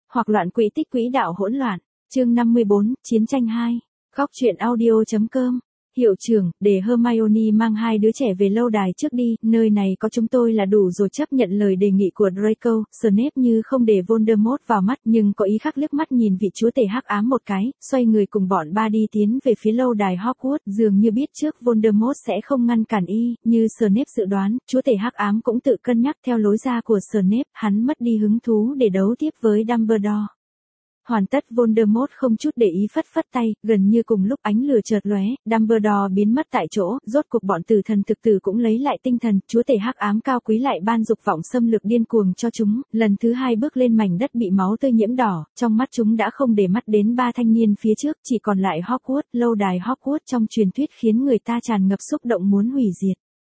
hoặc loạn quỹ tích quỹ đạo hỗn loạn. Chương 54, Chiến tranh 2. Góc truyện audio.com. Hiệu trưởng, để Hermione mang hai đứa trẻ về lâu đài trước đi, nơi này có chúng tôi là đủ rồi. Chấp nhận lời đề nghị của Draco, Snape như không để Voldemort vào mắt nhưng có ý khác liếc mắt nhìn vị chúa tể hắc ám một cái, xoay người cùng bọn ba đi tiến về phía lâu đài Hogwarts, dường như biết trước Voldemort sẽ không ngăn cản y, như Snape dự đoán, chúa tể hắc ám cũng tự cân nhắc theo lối ra của Snape, hắn mất đi hứng thú để đấu tiếp với Dumbledore. Hoàn tất, Voldemort không chút để ý phất phất tay, gần như cùng lúc ánh lửa chợt lóe, Dumbledore biến mất tại chỗ, rốt cuộc bọn tử thần thực tử cũng lấy lại tinh thần, chúa tể hắc ám cao quý lại ban dục vọng xâm lược điên cuồng cho chúng, lần thứ hai bước lên mảnh đất bị máu tươi nhiễm đỏ, trong mắt chúng đã không để mắt đến ba thanh niên phía trước, chỉ còn lại Hogwarts, lâu đài Hogwarts trong truyền thuyết khiến người ta tràn ngập xúc động muốn hủy diệt.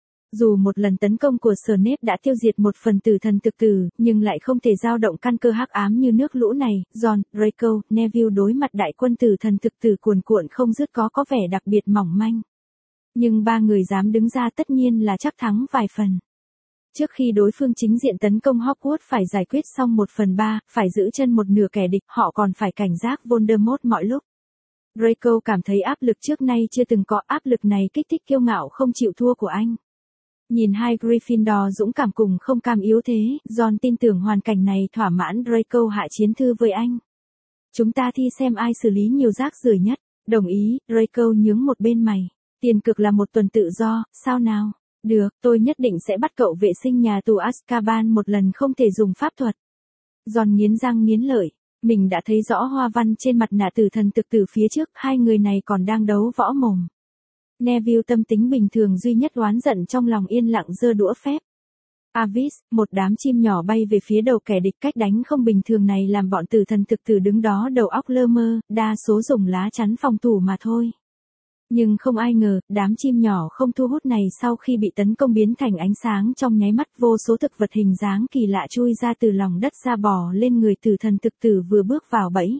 Dù một lần tấn công của Snape đã tiêu diệt một phần tử thần thực tử, nhưng lại không thể dao động căn cơ hắc ám như nước lũ này. Ron, Draco, Neville đối mặt đại quân tử thần thực tử cuồn cuộn không dứt có vẻ đặc biệt mỏng manh. Nhưng ba người dám đứng ra tất nhiên là chắc thắng vài phần. Trước khi đối phương chính diện tấn công Hogwarts phải giải quyết xong 1/3, phải giữ chân một nửa kẻ địch, họ còn phải cảnh giác Voldemort mọi lúc. Draco cảm thấy áp lực trước nay chưa từng có, áp lực này kích thích kiêu ngạo không chịu thua của anh. Nhìn hai Gryffindor dũng cảm cùng không cam yếu thế, Ron tin tưởng hoàn cảnh này thỏa mãn Draco hạ chiến thư với anh. Chúng ta thi xem ai xử lý nhiều rác rưởi nhất. Đồng ý, Draco nhướng một bên mày. Tiền cược là một tuần tự do, sao nào? Được, tôi nhất định sẽ bắt cậu vệ sinh nhà tù Azkaban một lần không thể dùng pháp thuật. Ron nghiến răng nghiến lợi. Mình đã thấy rõ hoa văn trên mặt nạ tử thần thực tử phía trước, hai người này còn đang đấu võ mồm. Neville tâm tính bình thường duy nhất oán giận trong lòng yên lặng giơ đũa phép. Avis, một đám chim nhỏ bay về phía đầu kẻ địch, cách đánh không bình thường này làm bọn tử thần thực tử đứng đó đầu óc lơ mơ, đa số dùng lá chắn phòng thủ mà thôi. Nhưng không ai ngờ, đám chim nhỏ không thu hút này sau khi bị tấn công biến thành ánh sáng trong nháy mắt, vô số thực vật hình dáng kỳ lạ chui ra từ lòng đất ra bò lên người tử thần thực tử vừa bước vào bẫy.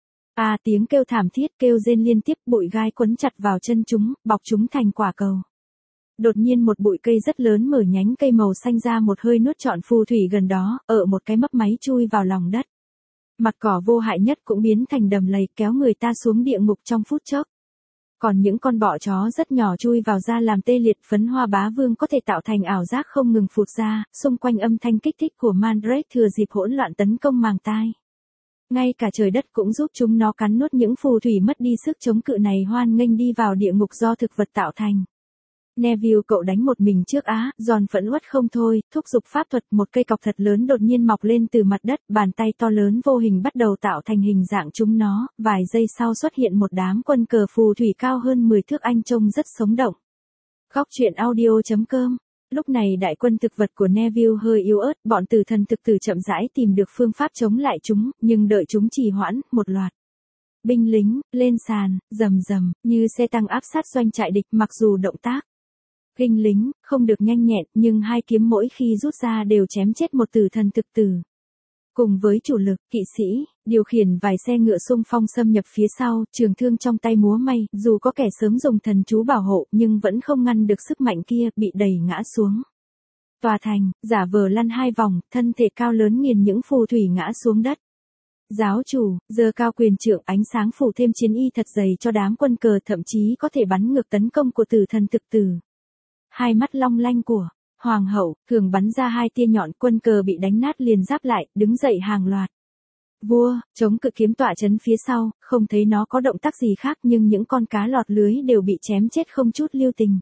Tiếng kêu thảm thiết kêu rên liên tiếp, bụi gai quấn chặt vào chân chúng, bọc chúng thành quả cầu. Đột nhiên một bụi cây rất lớn mở nhánh cây màu xanh ra một hơi nuốt trọn phù thủy gần đó, ở một cái mấp máy chui vào lòng đất. Mặt cỏ vô hại nhất cũng biến thành đầm lầy kéo người ta xuống địa ngục trong phút chốc. Còn những con bọ chó rất nhỏ chui vào da làm tê liệt, phấn hoa bá vương có thể tạo thành ảo giác không ngừng phụt ra, xung quanh âm thanh kích thích của Mandrake thừa dịp hỗn loạn tấn công màng tai. Ngay cả trời đất cũng giúp chúng nó cắn nuốt những phù thủy mất đi sức chống cự này, hoan nghênh đi vào địa ngục do thực vật tạo thành. Neville, cậu đánh một mình trước á? Ron phẫn uất không thôi, thúc giục pháp thuật, một cây cọc thật lớn đột nhiên mọc lên từ mặt đất, bàn tay to lớn vô hình bắt đầu tạo thành hình dạng chúng nó, vài giây sau xuất hiện một đám quân cờ phù thủy cao hơn 10 thước, anh trông rất sống động. Góc truyện audio.com. Lúc này đại quân thực vật của Neville hơi yếu ớt, bọn tử thần thực tử chậm rãi tìm được phương pháp chống lại chúng, nhưng đợi chúng trì hoãn, một loạt binh lính lên sàn, rầm rầm, như xe tăng áp sát doanh trại địch, mặc dù động tác binh lính không được nhanh nhẹn, nhưng hai kiếm mỗi khi rút ra đều chém chết một tử thần thực tử. Cùng với chủ lực, kỵ sĩ, điều khiển vài xe ngựa xung phong xâm nhập phía sau, trường thương trong tay múa may, dù có kẻ sớm dùng thần chú bảo hộ, nhưng vẫn không ngăn được sức mạnh kia, bị đẩy ngã xuống. Tòa thành, giả vờ lăn hai vòng, thân thể cao lớn nghiền những phù thủy ngã xuống đất. Giáo chủ, giơ cao quyền trượng, ánh sáng phủ thêm chiến y thật dày cho đám quân cờ, thậm chí có thể bắn ngược tấn công của tử thần thực tử. Hai mắt long lanh của hoàng hậu thường bắn ra hai tia nhọn, quân cờ bị đánh nát liền giáp lại, đứng dậy hàng loạt. Vua, chống cự kiếm tọa chấn phía sau, không thấy nó có động tác gì khác, nhưng những con cá lọt lưới đều bị chém chết không chút lưu tình.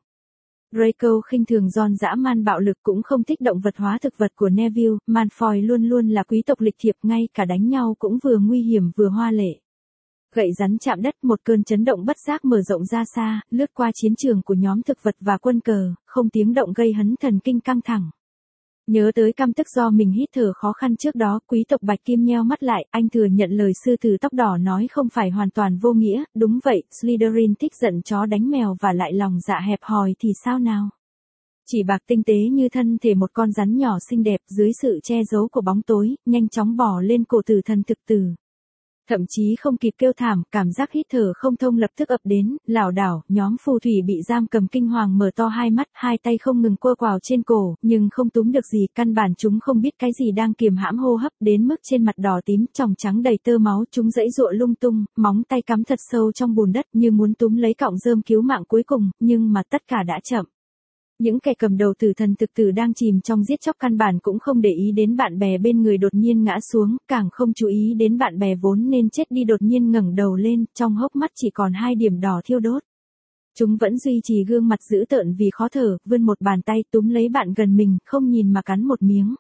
Draco khinh thường Ron dã man bạo lực, cũng không thích động vật hóa thực vật của Neville. Malfoy luôn luôn là quý tộc lịch thiệp, ngay cả đánh nhau cũng vừa nguy hiểm vừa hoa lệ. Gậy rắn chạm đất, một cơn chấn động bất giác mở rộng ra xa, lướt qua chiến trường của nhóm thực vật và quân cờ, không tiếng động gây hấn thần kinh căng thẳng. Nhớ tới căm tức do mình hít thở khó khăn trước đó, quý tộc Bạch Kim nheo mắt lại, anh thừa nhận lời sư tử tóc đỏ nói không phải hoàn toàn vô nghĩa, đúng vậy, Slytherin thích giận chó đánh mèo và lại lòng dạ hẹp hòi thì sao nào? Chỉ bạc tinh tế như thân thể một con rắn nhỏ xinh đẹp, dưới sự che giấu của bóng tối, nhanh chóng bò lên cổ tử thần thực tử. Thậm chí không kịp kêu thảm, cảm giác hít thở không thông lập tức ập đến, lảo đảo, nhóm phù thủy bị giam cầm kinh hoàng mở to hai mắt, hai tay không ngừng quơ quào trên cổ, nhưng không túm được gì, căn bản chúng không biết cái gì đang kiềm hãm hô hấp, đến mức trên mặt đỏ tím, tròng trắng đầy tơ máu, chúng giãy giụa lung tung, móng tay cắm thật sâu trong bùn đất như muốn túm lấy cọng rơm cứu mạng cuối cùng, nhưng mà tất cả đã chậm. Những kẻ cầm đầu tử thần thực tử đang chìm trong giết chóc căn bản cũng không để ý đến bạn bè bên người đột nhiên ngã xuống, càng không chú ý đến bạn bè vốn nên chết đi đột nhiên ngẩng đầu lên, trong hốc mắt chỉ còn 2 điểm đỏ thiêu đốt. Chúng vẫn duy trì gương mặt dữ tợn vì khó thở, vươn một bàn tay túm lấy bạn gần mình, không nhìn mà cắn một miếng.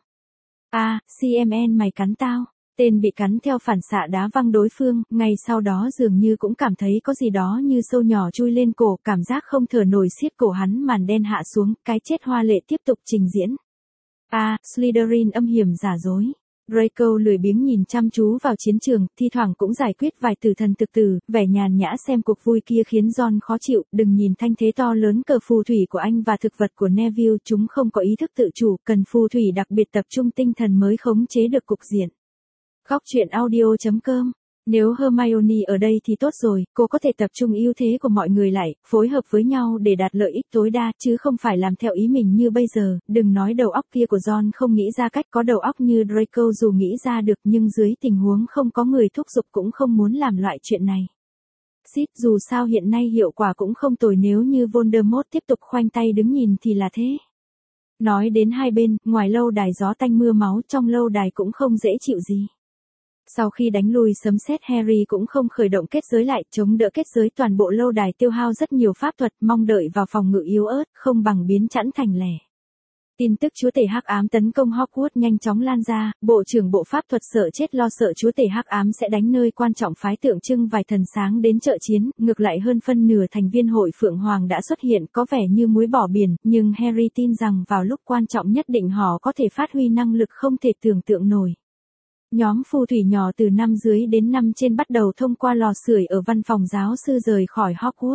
CMN mày cắn tao. Tên bị cắn theo phản xạ đá văng đối phương, ngay sau đó dường như cũng cảm thấy có gì đó như sâu nhỏ chui lên cổ, cảm giác không thở nổi siết cổ hắn, màn đen hạ xuống, cái chết hoa lệ tiếp tục trình diễn. Slytherin âm hiểm giả dối. Draco lười biếng nhìn chăm chú vào chiến trường, thi thoảng cũng giải quyết vài tử thần thực tử, vẻ nhàn nhã xem cuộc vui kia khiến John khó chịu, đừng nhìn thanh thế to lớn cờ phù thủy của anh và thực vật của Neville, chúng không có ý thức tự chủ, cần phù thủy đặc biệt tập trung tinh thần mới khống chế được cục diện. Góc truyện audio.com. Nếu Hermione ở đây thì tốt rồi, cô có thể tập trung ưu thế của mọi người lại, phối hợp với nhau để đạt lợi ích tối đa, chứ không phải làm theo ý mình như bây giờ, đừng nói đầu óc kia của John không nghĩ ra cách, có đầu óc như Draco dù nghĩ ra được nhưng dưới tình huống không có người thúc giục cũng không muốn làm loại chuyện này. Dù sao hiện nay hiệu quả cũng không tồi, nếu như Voldemort tiếp tục khoanh tay đứng nhìn thì là thế. Nói đến hai bên, ngoài lâu đài gió tanh mưa máu, trong lâu đài cũng không dễ chịu gì. Sau khi đánh lùi sấm sét, Harry cũng không khởi động kết giới lại, chống đỡ kết giới, toàn bộ lâu đài tiêu hao rất nhiều pháp thuật, mong đợi vào phòng ngự yếu ớt, không bằng biến chẵn thành lẻ. Tin tức chúa tể hắc ám tấn công Hogwarts nhanh chóng lan ra, bộ trưởng bộ pháp thuật sợ chết lo sợ chúa tể hắc ám sẽ đánh nơi quan trọng phái tượng trưng vài thần sáng đến trợ chiến, ngược lại hơn phân nửa thành viên hội Phượng Hoàng đã xuất hiện, có vẻ như muối bỏ biển, nhưng Harry tin rằng vào lúc quan trọng nhất định họ có thể phát huy năng lực không thể tưởng tượng nổi. Nhóm phù thủy nhỏ từ năm dưới đến năm trên bắt đầu thông qua lò sưởi ở văn phòng giáo sư rời khỏi Hogwarts.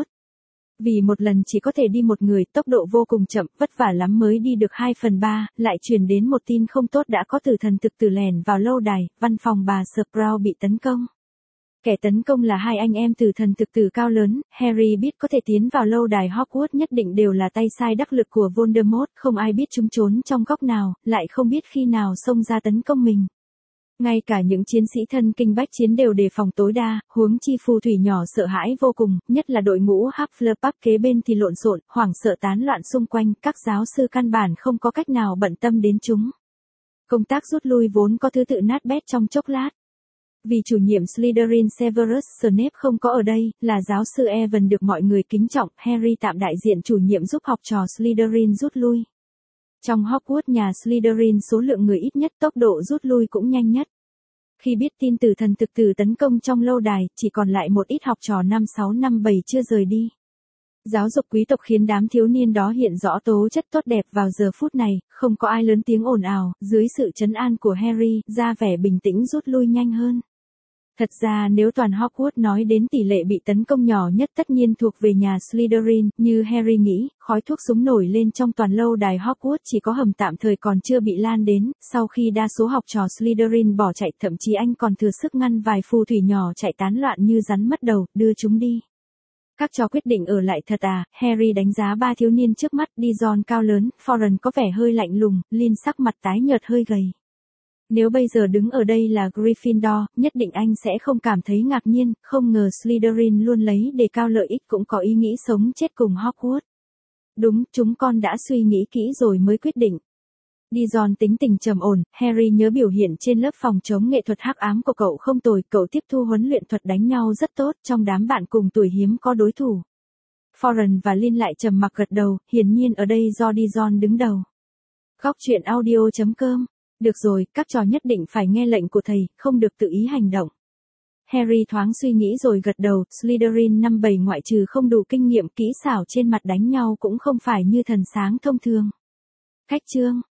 Vì một lần chỉ có thể đi một người, tốc độ vô cùng chậm, vất vả lắm mới đi được 2/3, lại truyền đến một tin không tốt, đã có tử thần thực tử lẻn vào lâu đài, văn phòng bà Sprout bị tấn công. Kẻ tấn công là hai anh em tử thần thực tử cao lớn, Harry biết có thể tiến vào lâu đài Hogwarts nhất định đều là tay sai đắc lực của Voldemort, không ai biết chúng trốn trong góc nào, lại không biết khi nào xông ra tấn công mình. Ngay cả những chiến sĩ thân kinh bách chiến đều đề phòng tối đa, huống chi phù thủy nhỏ sợ hãi vô cùng, nhất là đội ngũ Hufflepuff kế bên thì lộn xộn, hoảng sợ tán loạn xung quanh, các giáo sư căn bản không có cách nào bận tâm đến chúng. Công tác rút lui vốn có thứ tự nát bét trong chốc lát. Vì chủ nhiệm Slytherin Severus Snape không có ở đây, là giáo sư Evan được mọi người kính trọng, Harry tạm đại diện chủ nhiệm giúp học trò Slytherin rút lui. Trong Hogwarts nhà Slytherin số lượng người ít nhất, tốc độ rút lui cũng nhanh nhất. Khi biết tin tử thần thực tử tấn công trong lâu đài, chỉ còn lại một ít học trò năm 6 năm 7 chưa rời đi. Giáo dục quý tộc khiến đám thiếu niên đó hiện rõ tố chất tốt đẹp vào giờ phút này, không có ai lớn tiếng ồn ào, dưới sự trấn an của Harry, ra vẻ bình tĩnh rút lui nhanh hơn. Thật ra nếu toàn Hogwarts nói đến tỷ lệ bị tấn công nhỏ nhất tất nhiên thuộc về nhà Slytherin, như Harry nghĩ, khói thuốc súng nổi lên trong toàn lâu đài Hogwarts, chỉ có hầm tạm thời còn chưa bị lan đến, sau khi đa số học trò Slytherin bỏ chạy, thậm chí anh còn thừa sức ngăn vài phù thủy nhỏ chạy tán loạn như rắn mất đầu, đưa chúng đi. Các trò quyết định ở lại thật à, Harry đánh giá ba thiếu niên trước mắt, Dijon cao lớn, Foran có vẻ hơi lạnh lùng, Lin sắc mặt tái nhợt hơi gầy. Nếu bây giờ đứng ở đây là Gryffindor, nhất định anh sẽ không cảm thấy ngạc nhiên, không ngờ Slytherin luôn lấy đề cao lợi ích cũng có ý nghĩ sống chết cùng Hogwarts. Đúng, chúng con đã suy nghĩ kỹ rồi mới quyết định. Dijon tính tình trầm ổn, Harry nhớ biểu hiện trên lớp phòng chống nghệ thuật hắc ám của cậu không tồi, cậu tiếp thu huấn luyện thuật đánh nhau rất tốt, trong đám bạn cùng tuổi hiếm có đối thủ. Foran và Lin lại trầm mặc gật đầu, hiển nhiên ở đây do Dijon đứng đầu. Góc truyện audio.com. Được rồi, các trò nhất định phải nghe lệnh của thầy, không được tự ý hành động. Harry thoáng suy nghĩ rồi gật đầu, Slytherin năm 7 ngoại trừ không đủ kinh nghiệm kỹ xảo trên mặt đánh nhau cũng không phải như thần sáng thông thường. Cách chương